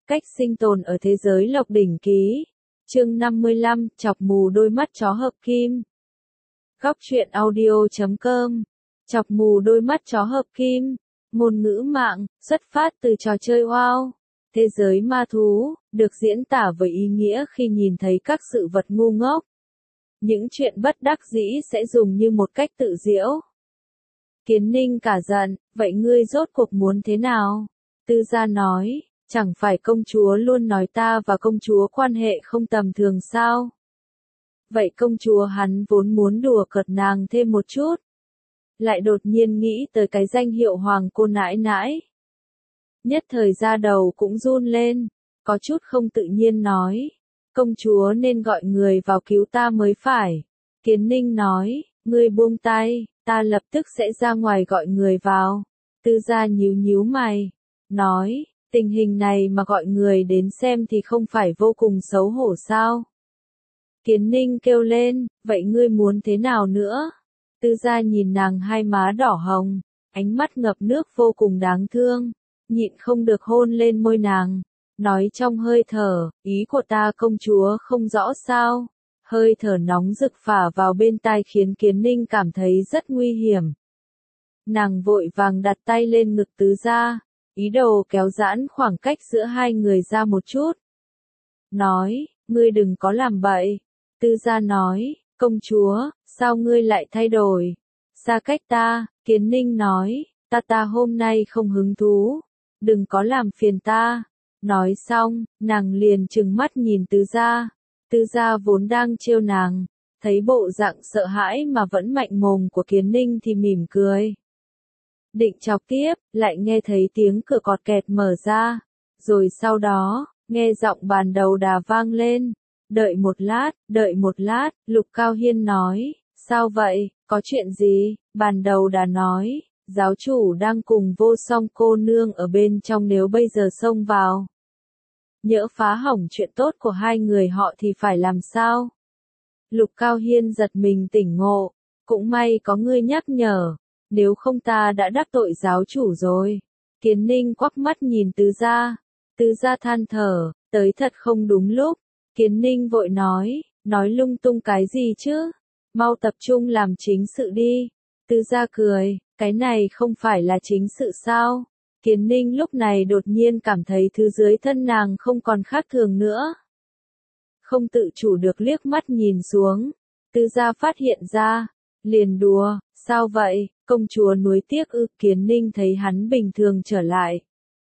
Cách sinh tồn ở thế giới Lộc Đỉnh Ký. Chương 55, chọc mù đôi mắt chó hợp kim. Góc truyện audio.com. Chọc mù đôi mắt chó hợp kim. Ngôn ngữ mạng, xuất phát từ trò chơi WoW. Thế giới ma thú, được diễn tả với ý nghĩa khi nhìn thấy các sự vật ngu ngốc. Những chuyện bất đắc dĩ sẽ dùng như một cách tự giễu. Kiến Ninh cả giận, vậy ngươi rốt cuộc muốn thế nào? Tư gia nói, chẳng phải công chúa luôn nói ta và công chúa quan hệ không tầm thường sao? Vậy công chúa hắn vốn muốn đùa cợt nàng thêm một chút. Lại đột nhiên nghĩ tới cái danh hiệu hoàng cô nãi nãi. Nhất thời da đầu cũng run lên, có chút không tự nhiên nói. Công chúa nên gọi người vào cứu ta mới phải. Kiến Ninh nói, ngươi buông tay, ta lập tức sẽ ra ngoài gọi người vào. Tư gia nhíu nhíu mày, nói, tình hình này mà gọi người đến xem thì không phải vô cùng xấu hổ sao? Kiến Ninh kêu lên, vậy ngươi muốn thế nào nữa? Tư gia nhìn nàng hai má đỏ hồng, ánh mắt ngập nước vô cùng đáng thương, nhịn không được hôn lên môi nàng, nói trong hơi thở, ý của ta công chúa không rõ sao? Hơi thở nóng rực phả vào bên tai khiến Kiến Ninh cảm thấy rất nguy hiểm. Nàng vội vàng đặt tay lên ngực Tứ gia, ý đồ kéo giãn khoảng cách giữa hai người ra một chút. Nói, ngươi đừng có làm bậy. Tư gia nói, công chúa, sao ngươi lại thay đổi? Xa cách ta, Kiến Ninh nói, ta hôm nay không hứng thú. Đừng có làm phiền ta. Nói xong, nàng liền trừng mắt nhìn Tứ gia. Tư gia vốn đang trêu nàng, thấy bộ dạng sợ hãi mà vẫn mạnh mồm của Kiến Ninh thì mỉm cười. Định chọc tiếp, lại nghe thấy tiếng cửa cọt kẹt mở ra, rồi sau đó, nghe giọng bàn đầu đà vang lên. Đợi một lát, Lục Cao Hiên nói, sao vậy, có chuyện gì? Bàn đầu đà nói, giáo chủ đang cùng Vô Song cô nương ở bên trong, nếu bây giờ xông vào, nhỡ phá hỏng chuyện tốt của hai người họ thì phải làm sao? Lục Cao Hiên giật mình tỉnh ngộ, cũng may có ngươi nhắc nhở, nếu không ta đã đắc tội giáo chủ rồi. Kiến Ninh quắc mắt nhìn Tứ gia than thở, tới thật không đúng lúc. Kiến Ninh vội nói lung tung cái gì chứ? Mau tập trung làm chính sự đi. Tứ gia cười, cái này không phải là chính sự sao? Kiến Ninh lúc này đột nhiên cảm thấy thứ dưới thân nàng không còn khác thường nữa. Không tự chủ được liếc mắt nhìn xuống. Tứ gia phát hiện ra, liền đùa, sao vậy, công chúa nuối tiếc ư? Kiến Ninh thấy hắn bình thường trở lại,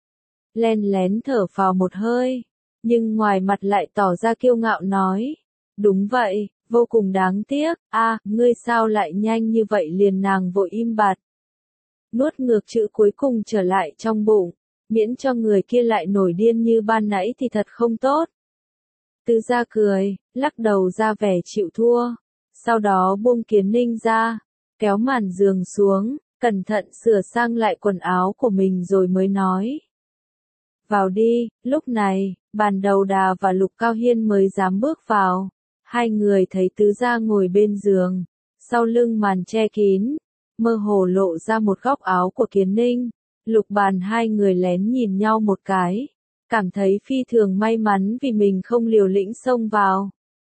len lén thở phào một hơi, nhưng ngoài mặt lại tỏ ra kiêu ngạo nói, đúng vậy, vô cùng đáng tiếc. Ngươi sao lại nhanh như vậy? Liền nàng vội im bặt, nuốt ngược chữ cuối cùng trở lại trong bụng, miễn cho người kia lại nổi điên như ban nãy thì thật không tốt. Tứ gia cười, lắc đầu ra vẻ chịu thua, sau đó buông Kiến Ninh ra, kéo màn giường xuống, cẩn thận sửa sang lại quần áo của mình rồi mới nói. Vào đi. Lúc này, bàn đầu đà và Lục Cao Hiên mới dám bước vào. Hai người thấy Tứ gia ngồi bên giường, sau lưng màn che kín, mơ hồ lộ ra một góc áo của Kiến Ninh. Lục Bàn hai người lén nhìn nhau một cái, cảm thấy phi thường may mắn vì mình không liều lĩnh xông vào.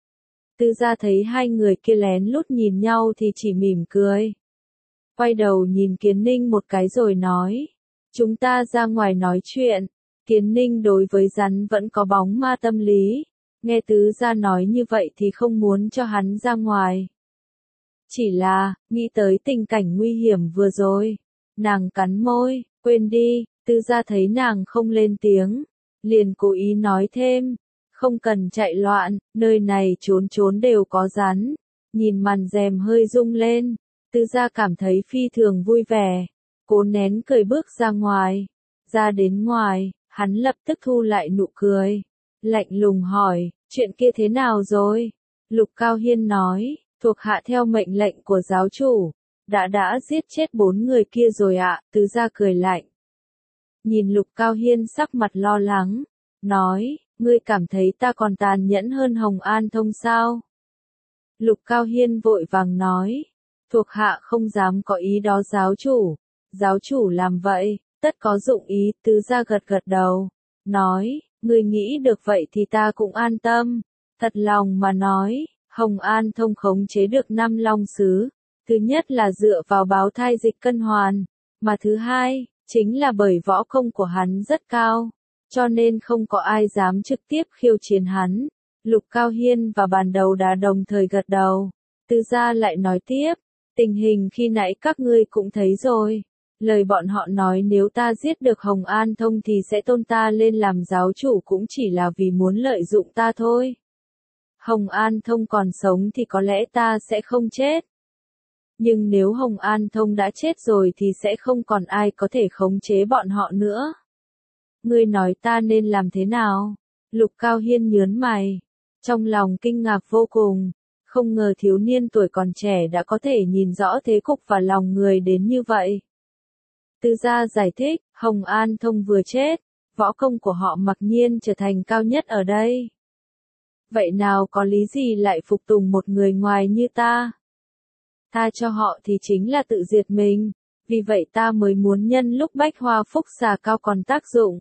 Tư gia thấy hai người kia lén lút nhìn nhau thì chỉ mỉm cười, quay đầu nhìn Kiến Ninh một cái rồi nói, chúng ta ra ngoài nói chuyện. Kiến Ninh đối với rắn vẫn có bóng ma tâm lý, nghe Tứ gia nói như vậy thì không muốn cho hắn ra ngoài. Chỉ là, nghĩ tới tình cảnh nguy hiểm vừa rồi, nàng cắn môi, quên đi. Tứ gia thấy nàng không lên tiếng, liền cố ý nói thêm, không cần chạy loạn, nơi này trốn trốn đều có rắn. Nhìn màn rèm hơi rung lên, Tứ gia cảm thấy phi thường vui vẻ, cố nén cười bước ra ngoài. Ra đến ngoài, hắn lập tức thu lại nụ cười, lạnh lùng hỏi, chuyện kia thế nào rồi? Lục Cao Hiên nói, thuộc hạ theo mệnh lệnh của giáo chủ, đã giết chết 4 người kia rồi ạ. Tứ gia cười lạnh, nhìn Lục Cao Hiên sắc mặt lo lắng, nói, ngươi cảm thấy ta còn tàn nhẫn hơn Hồng An Thông sao? Lục Cao Hiên vội vàng nói, thuộc hạ không dám có ý đó giáo chủ làm vậy, tất có dụng ý. Tứ gia gật gật đầu, nói, Ngươi nghĩ được vậy thì ta cũng an tâm. Thật lòng mà nói, Hồng An Thông khống chế được 5 long sứ. Thứ nhất là dựa vào báo thai dịch cân hoàn, mà thứ hai, chính là bởi võ công của hắn rất cao, cho nên không có ai dám trực tiếp khiêu chiến hắn. Lục Cao Hiên và Bàn Đầu Đà đồng thời gật đầu. Từ gia lại nói tiếp, tình hình khi nãy các ngươi cũng thấy rồi. Lời bọn họ nói nếu ta giết được Hồng An Thông thì sẽ tôn ta lên làm giáo chủ cũng chỉ là vì muốn lợi dụng ta thôi. Hồng An Thông còn sống thì có lẽ ta sẽ không chết. Nhưng nếu Hồng An Thông đã chết rồi thì sẽ không còn ai có thể khống chế bọn họ nữa. Ngươi nói ta nên làm thế nào? Lục Cao Hiên nhớn mày, trong lòng kinh ngạc vô cùng, không ngờ thiếu niên tuổi còn trẻ đã có thể nhìn rõ thế cục và lòng người đến như vậy. Từ gia giải thích, Hồng An Thông vừa chết, võ công của họ mặc nhiên trở thành cao nhất ở đây. Vậy nào có lý gì lại phục tùng một người ngoài như ta? Tha cho họ thì chính là tự diệt mình, vì vậy ta mới muốn nhân lúc bách hoa phúc xà cao còn tác dụng.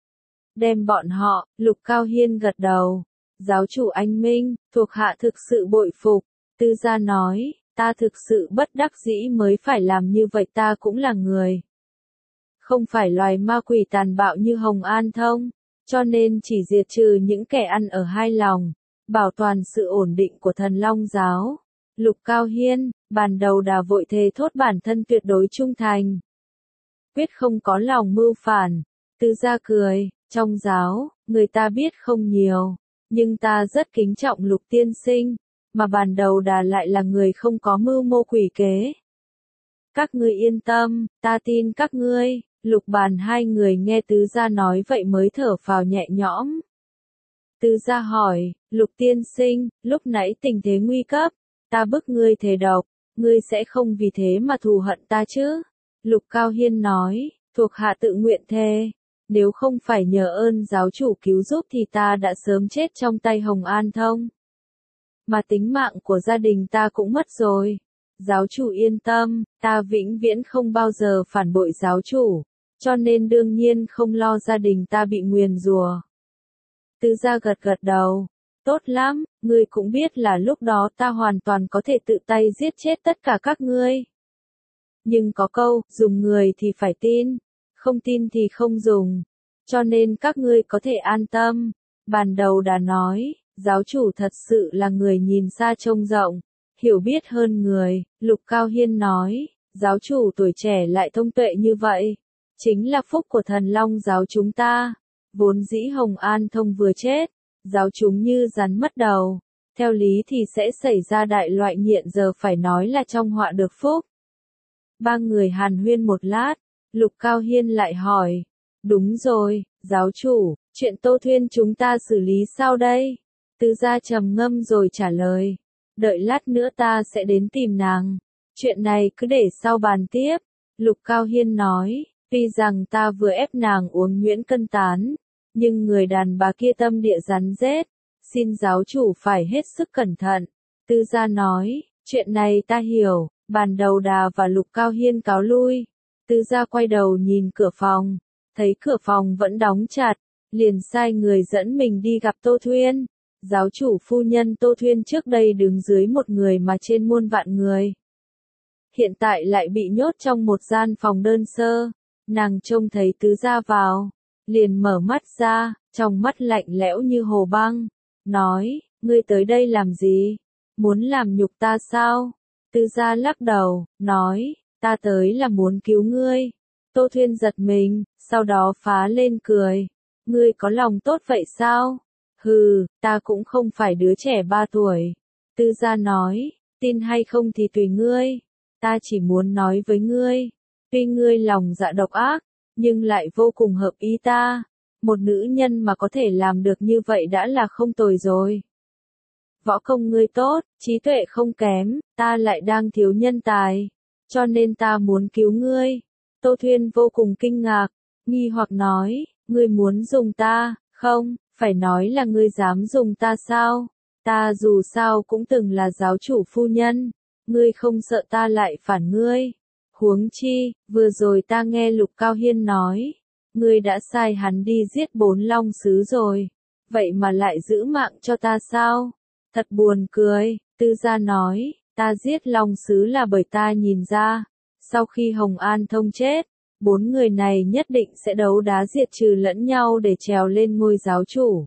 Đem bọn họ, Lục Cao Hiên gật đầu. Giáo chủ anh Minh, thuộc hạ thực sự bội phục. Tư gia nói, ta thực sự bất đắc dĩ mới phải làm như vậy, ta cũng là người. Không phải loài ma quỷ tàn bạo như Hồng An Thông, cho nên chỉ diệt trừ những kẻ ăn ở hai lòng, bảo toàn sự ổn định của Thần Long giáo. Lục Cao Hiên, Bàn Đầu Đà vội thề thốt bản thân tuyệt đối trung thành. Quyết không có lòng mưu phản. Tư gia cười, trong giáo, người ta biết không nhiều, nhưng ta rất kính trọng Lục tiên sinh, mà Bàn Đầu Đà lại là người không có mưu mô quỷ kế. Các ngươi yên tâm, ta tin các ngươi. Lục Bàn hai người nghe Tứ gia nói vậy mới thở phào nhẹ nhõm. Tứ gia hỏi, Lục tiên sinh, lúc nãy tình thế nguy cấp, ta bức ngươi thề độc, ngươi sẽ không vì thế mà thù hận ta chứ? Lục Cao Hiên nói, thuộc hạ tự nguyện thề, nếu không phải nhờ ơn giáo chủ cứu giúp thì ta đã sớm chết trong tay Hồng An Thông. Mà tính mạng của gia đình ta cũng mất rồi. Giáo chủ yên tâm, ta vĩnh viễn không bao giờ phản bội giáo chủ, cho nên đương nhiên không lo gia đình ta bị nguyền rủa. Tứ gia gật gật đầu, tốt lắm, ngươi cũng biết là lúc đó ta hoàn toàn có thể tự tay giết chết tất cả các ngươi. Nhưng có câu, dùng người thì phải tin, không tin thì không dùng, cho nên các ngươi có thể an tâm. Bàn Đầu Đà nói, giáo chủ thật sự là người nhìn xa trông rộng, hiểu biết hơn người. Lục Cao Hiên nói, giáo chủ tuổi trẻ lại thông tuệ như vậy, chính là phúc của Thần Long giáo chúng ta. Vốn dĩ Hồng An Thông vừa chết, giáo chúng như rắn mất đầu, theo lý thì sẽ xảy ra đại loại nghiện, giờ phải nói là trong họa được phúc. Ba người hàn huyên một lát, Lục Cao Hiên lại hỏi, đúng rồi, giáo chủ, chuyện Tô Thuyên chúng ta xử lý sao đây? Tứ gia trầm ngâm rồi trả lời, đợi lát nữa ta sẽ đến tìm nàng, chuyện này cứ để sau bàn tiếp. Lục Cao Hiên nói, tuy rằng ta vừa ép nàng uống nhuyễn cân tán, nhưng người đàn bà kia tâm địa rắn rết, xin giáo chủ phải hết sức cẩn thận. Tư gia nói, chuyện này ta hiểu. Bàn Đầu Đà và Lục Cao Hiên cáo lui. Tư gia quay đầu nhìn cửa phòng, thấy cửa phòng vẫn đóng chặt, liền sai người dẫn mình đi gặp Tô Thuyên. Giáo chủ phu nhân Tô Thuyên trước đây đứng dưới một người mà trên muôn vạn người, hiện tại lại bị nhốt trong một gian phòng đơn sơ. Nàng trông thấy tứ gia vào, liền mở mắt ra, trong mắt lạnh lẽo như hồ băng, nói, ngươi tới đây làm gì? Muốn làm nhục ta sao? Tư gia lắc đầu, nói, ta tới là muốn cứu ngươi. Tô Thuyên giật mình, sau đó phá lên cười. Ngươi có lòng tốt vậy sao? Hừ, ta cũng không phải đứa trẻ 3 tuổi. Tư gia nói, tin hay không thì tùy ngươi. Ta chỉ muốn nói với ngươi, tuy ngươi lòng dạ độc ác, nhưng lại vô cùng hợp ý ta. Một nữ nhân mà có thể làm được như vậy đã là không tồi rồi. Võ công ngươi tốt, trí tuệ không kém, ta lại đang thiếu nhân tài, cho nên ta muốn cứu ngươi. Tô Thuyên vô cùng kinh ngạc, nghi hoặc nói, ngươi muốn dùng ta, không, phải nói là ngươi dám dùng ta sao? Ta dù sao cũng từng là giáo chủ phu nhân, ngươi không sợ ta lại phản ngươi. Huống chi, vừa rồi ta nghe Lục Cao Hiên nói, ngươi đã sai hắn đi giết 4 long sứ rồi, vậy mà lại giữ mạng cho ta sao? Thật buồn cười, Tư Gia nói, ta giết long sứ là bởi ta nhìn ra, sau khi Hồng An Thông chết, 4 người này nhất định sẽ đấu đá diệt trừ lẫn nhau để trèo lên ngôi giáo chủ.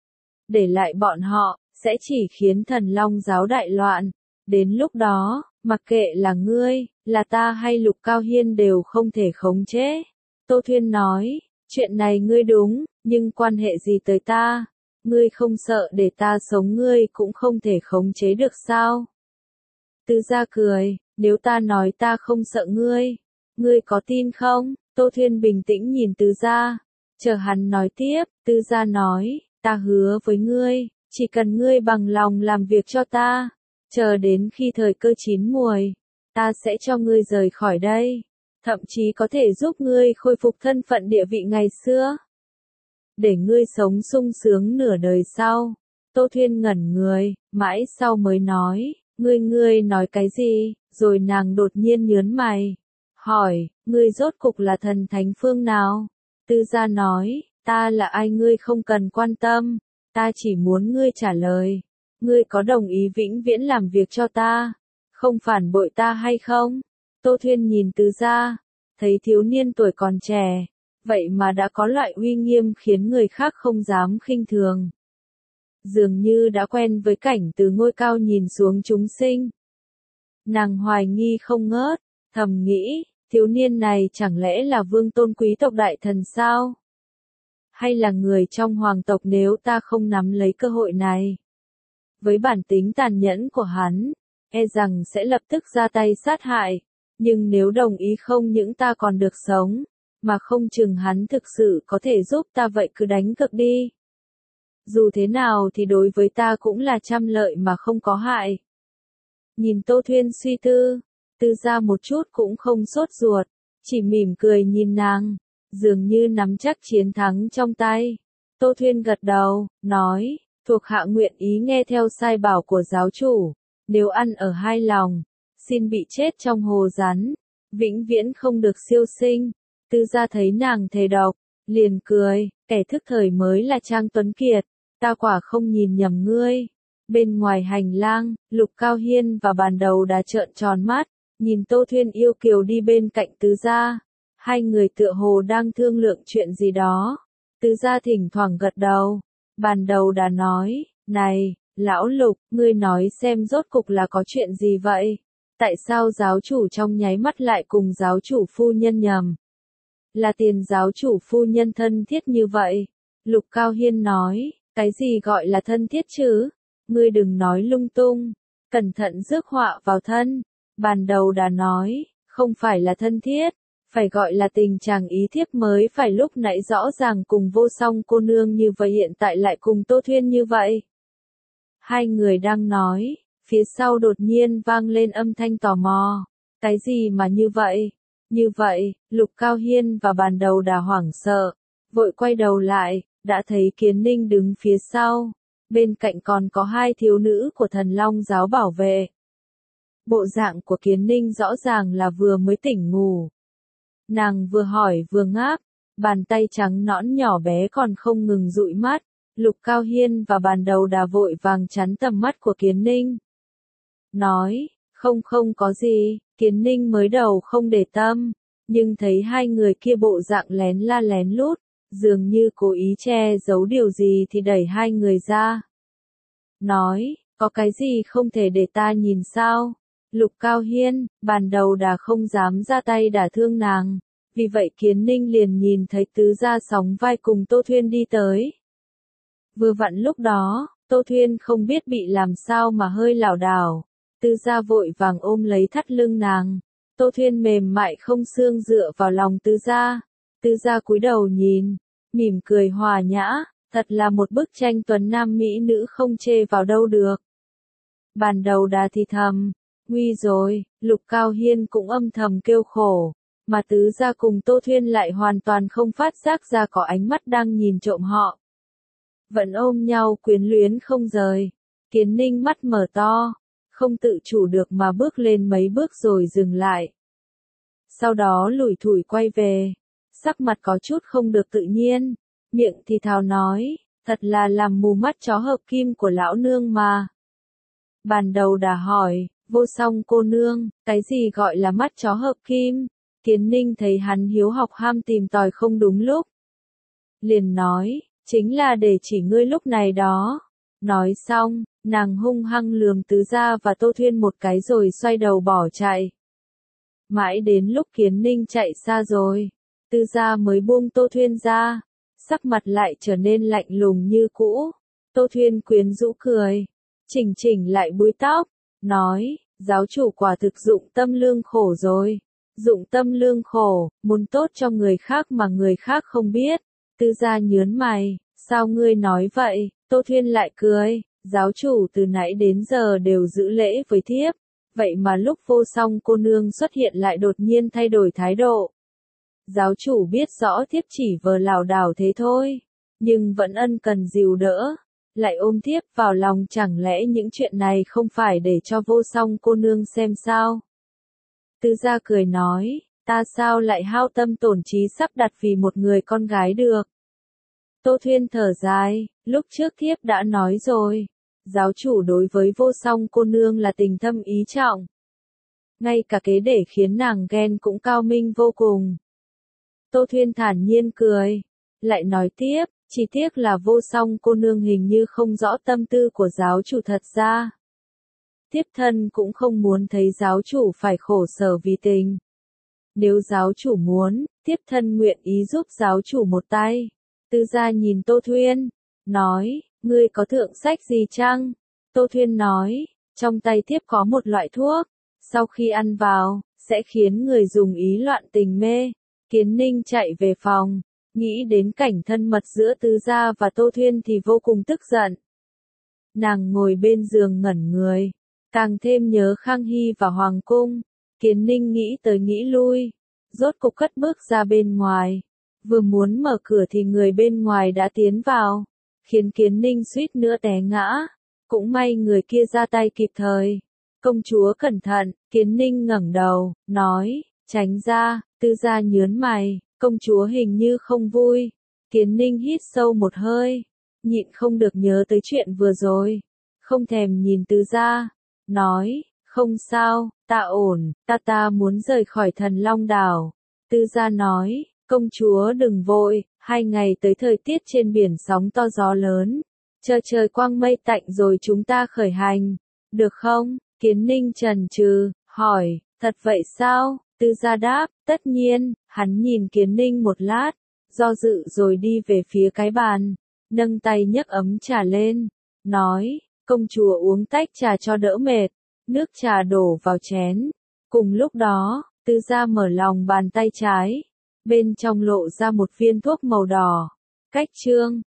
Để lại bọn họ, sẽ chỉ khiến thần long giáo đại loạn. Đến lúc đó, mặc kệ là ngươi, là ta hay Lục Cao Hiên đều không thể khống chế. Tô Thuyên nói, chuyện này ngươi đúng, nhưng quan hệ gì tới ta? Ngươi không sợ để ta sống ngươi cũng không thể khống chế được sao? Tư Gia cười, nếu ta nói ta không sợ ngươi, ngươi có tin không? Tô Thuyên bình tĩnh nhìn Tư Gia, chờ hắn nói tiếp. Tư Gia nói, ta hứa với ngươi, chỉ cần ngươi bằng lòng làm việc cho ta, chờ đến khi thời cơ chín muồi, ta sẽ cho ngươi rời khỏi đây, thậm chí có thể giúp ngươi khôi phục thân phận địa vị ngày xưa, để ngươi sống sung sướng nửa đời sau. Tô Thuyên ngẩn người, mãi sau mới nói, ngươi nói cái gì? Rồi nàng đột nhiên nhớn mày, hỏi, ngươi rốt cục là thần thánh phương nào? Tư Gia nói, ta là ai ngươi không cần quan tâm, ta chỉ muốn ngươi trả lời, ngươi có đồng ý vĩnh viễn làm việc cho ta, không phản bội ta hay không? Tô Thuyên nhìn Tư Gia, thấy thiếu niên tuổi còn trẻ, vậy mà đã có loại uy nghiêm khiến người khác không dám khinh thường. Dường như đã quen với cảnh từ ngôi cao nhìn xuống chúng sinh. Nàng hoài nghi không ngớt, thầm nghĩ, thiếu niên này chẳng lẽ là vương tôn quý tộc đại thần sao? Hay là người trong hoàng tộc nếu ta không nắm lấy cơ hội này? Với bản tính tàn nhẫn của hắn, e rằng sẽ lập tức ra tay sát hại, nhưng nếu đồng ý không những ta còn được sống, mà không chừng hắn thực sự có thể giúp ta vậy cứ đánh cược đi. Dù thế nào thì đối với ta cũng là trăm lợi mà không có hại. Nhìn Tô Thuyên suy tư, Tư Gia một chút cũng không sốt ruột, chỉ mỉm cười nhìn nàng, dường như nắm chắc chiến thắng trong tay. Tô Thuyên gật đầu, nói, thuộc hạ nguyện ý nghe theo sai bảo của giáo chủ, nếu ăn ở hai lòng, xin bị chết trong hồ rắn, vĩnh viễn không được siêu sinh. Tư Gia thấy nàng thề độc, liền cười, kẻ thức thời mới là Trang Tuấn Kiệt, ta quả không nhìn nhầm ngươi. Bên ngoài hành lang, Lục Cao Hiên và Bàn Đầu đã trợn tròn mắt, nhìn Tô Thuyên yêu kiều đi bên cạnh Tư Gia. Hai người tựa hồ đang thương lượng chuyện gì đó. Tư Gia thỉnh thoảng gật đầu. Bàn Đầu đã nói, này, lão Lục, ngươi nói xem rốt cục là có chuyện gì vậy? Tại sao giáo chủ trong nháy mắt lại cùng giáo chủ phu nhân nhầm? Là tiền giáo chủ phu nhân thân thiết như vậy? Lục Cao Hiên nói, cái gì gọi là thân thiết chứ? Ngươi đừng nói lung tung, cẩn thận rước họa vào thân. Bàn Đầu đã nói, không phải là thân thiết, phải gọi là tình chàng ý thiếp mới phải, lúc nãy rõ ràng cùng Vô Song cô nương như vậy hiện tại lại cùng Tô Thuyên như vậy. Hai người đang nói, phía sau đột nhiên vang lên âm thanh tò mò. Cái gì mà như vậy? Như vậy, Lục Cao Hiên và Bàn Đầu đã hoảng sợ, vội quay đầu lại, đã thấy Kiến Ninh đứng phía sau. Bên cạnh còn có hai thiếu nữ của Thần Long giáo bảo vệ. Bộ dạng của Kiến Ninh rõ ràng là vừa mới tỉnh ngủ. Nàng vừa hỏi vừa ngáp, bàn tay trắng nõn nhỏ bé còn không ngừng dụi mắt. Lục Cao Hiên và Bàn Đầu đã vội vàng chắn tầm mắt của Kiến Ninh. Nói, không có gì, Kiến Ninh mới đầu không để tâm, nhưng thấy hai người kia bộ dạng lén la lén lút, dường như cố ý che giấu điều gì thì đẩy hai người ra. Nói, có cái gì không thể để ta nhìn sao? Lục Cao Hiên, Bàn Đầu đã không dám ra tay đả thương nàng, vì vậy Kiến Ninh liền nhìn thấy Tứ Gia sóng vai cùng Tô Thuyên đi tới. Vừa vặn lúc đó, Tô Thuyên không biết bị làm sao mà hơi lảo đảo, Tứ Gia vội vàng ôm lấy thắt lưng nàng. Tô Thuyên mềm mại không xương dựa vào lòng Tứ Gia. Tứ Gia cúi đầu nhìn, mỉm cười hòa nhã, thật là một bức tranh tuấn nam mỹ nữ không chê vào đâu được. Bàn Đầu đã thì thầm, nguy rồi. Lục Cao Hiên cũng âm thầm kêu khổ, mà Tứ Gia cùng Tô Thuyên lại hoàn toàn không phát giác ra có ánh mắt đang nhìn trộm họ. Vẫn ôm nhau quyến luyến không rời. Kiến Ninh mắt mở to, không tự chủ được mà bước lên mấy bước rồi dừng lại. Sau đó lủi thủi quay về. sắc mặt có chút không được tự nhiên, miệng thì thào nói, thật là làm mù mắt chó hợp kim của lão nương mà. Ban đầu đã hỏi, Vô Song cô nương, cái gì gọi là mắt chó hợp kim? Kiến Ninh thấy hắn hiếu học ham tìm tòi không đúng lúc. Liền nói, chính là để chỉ ngươi lúc này đó. Nói xong, nàng hung hăng lườm Tứ Gia và Tô Thuyên một cái rồi xoay đầu bỏ chạy. Mãi đến lúc Kiến Ninh chạy xa rồi, Tứ Gia mới buông Tô Thuyên ra, sắc mặt lại trở nên lạnh lùng như cũ. Tô Thuyên quyến rũ cười, chỉnh chỉnh lại búi tóc, nói, giáo chủ quả thực dụng tâm lương khổ rồi. Dụng tâm lương khổ, muốn tốt cho người khác mà người khác không biết. Tứ Gia nhớn mày, sao ngươi nói vậy? Tô Thuyên lại cười, giáo chủ từ nãy đến giờ đều giữ lễ với thiếp, vậy mà lúc Vô Song cô nương xuất hiện lại đột nhiên thay đổi thái độ. Giáo chủ biết rõ thiếp chỉ vờ lảo đảo thế thôi, nhưng vẫn ân cần dìu đỡ, lại ôm thiếp vào lòng, chẳng lẽ những chuyện này không phải để cho Vô Song cô nương xem sao? Tứ Gia cười nói, ta sao lại hao tâm tổn trí sắp đặt vì một người con gái được? Tô Thuyên thở dài, lúc trước thiếp đã nói rồi, giáo chủ đối với Vô Song cô nương là tình thâm ý trọng. Ngay cả kế để khiến nàng ghen cũng cao minh vô cùng. Tô Thuyên thản nhiên cười, lại nói tiếp, chỉ tiếc là Vô Song cô nương hình như không rõ tâm tư của giáo chủ thật ra. Thiếp thân cũng không muốn thấy giáo chủ phải khổ sở vì tình. Nếu giáo chủ muốn, thiếp thân nguyện ý giúp giáo chủ một tay. Tứ Gia nhìn Tô Thuyên, nói, ngươi có thượng sách gì chăng? Tô Thuyên nói, trong tay thiếp có một loại thuốc, sau khi ăn vào, sẽ khiến người dùng ý loạn tình mê. Kiến Ninh chạy về phòng, nghĩ đến cảnh thân mật giữa Tứ Gia và Tô Thuyên thì vô cùng tức giận. Nàng ngồi bên giường ngẩn người, càng thêm nhớ Khang Hy và Hoàng Cung. Kiến Ninh nghĩ tới nghĩ lui, rốt cục cất bước ra bên ngoài. Vừa muốn mở cửa thì người bên ngoài đã tiến vào, khiến Kiến Ninh suýt nữa té ngã. Cũng may người kia ra tay kịp thời. Công chúa cẩn thận, Kiến Ninh ngẩng đầu, nói, tránh ra. Tứ Gia nhớn mày, công chúa hình như không vui. Kiến Ninh hít sâu một hơi, nhịn không được nhớ tới chuyện vừa rồi. Không thèm nhìn Tứ Gia, nói, không sao, ta ổn, ta muốn rời khỏi Thần Long Đảo. Tứ Gia nói, công chúa đừng vội, 2 ngày tới thời tiết trên biển sóng to gió lớn. Chờ trời quang mây tạnh rồi chúng ta khởi hành, được không? Kiến Ninh chần chừ, hỏi, thật vậy sao? Tứ Gia đáp, tất nhiên. Hắn nhìn Kiến Ninh một lát, do dự rồi đi về phía cái bàn, nâng tay nhấc ấm trà lên, nói, công chúa uống tách trà cho đỡ mệt. Nước trà đổ vào chén. Cùng lúc đó, Tứ Gia mở lòng bàn tay trái, bên trong lộ ra một viên thuốc màu đỏ. Cách chương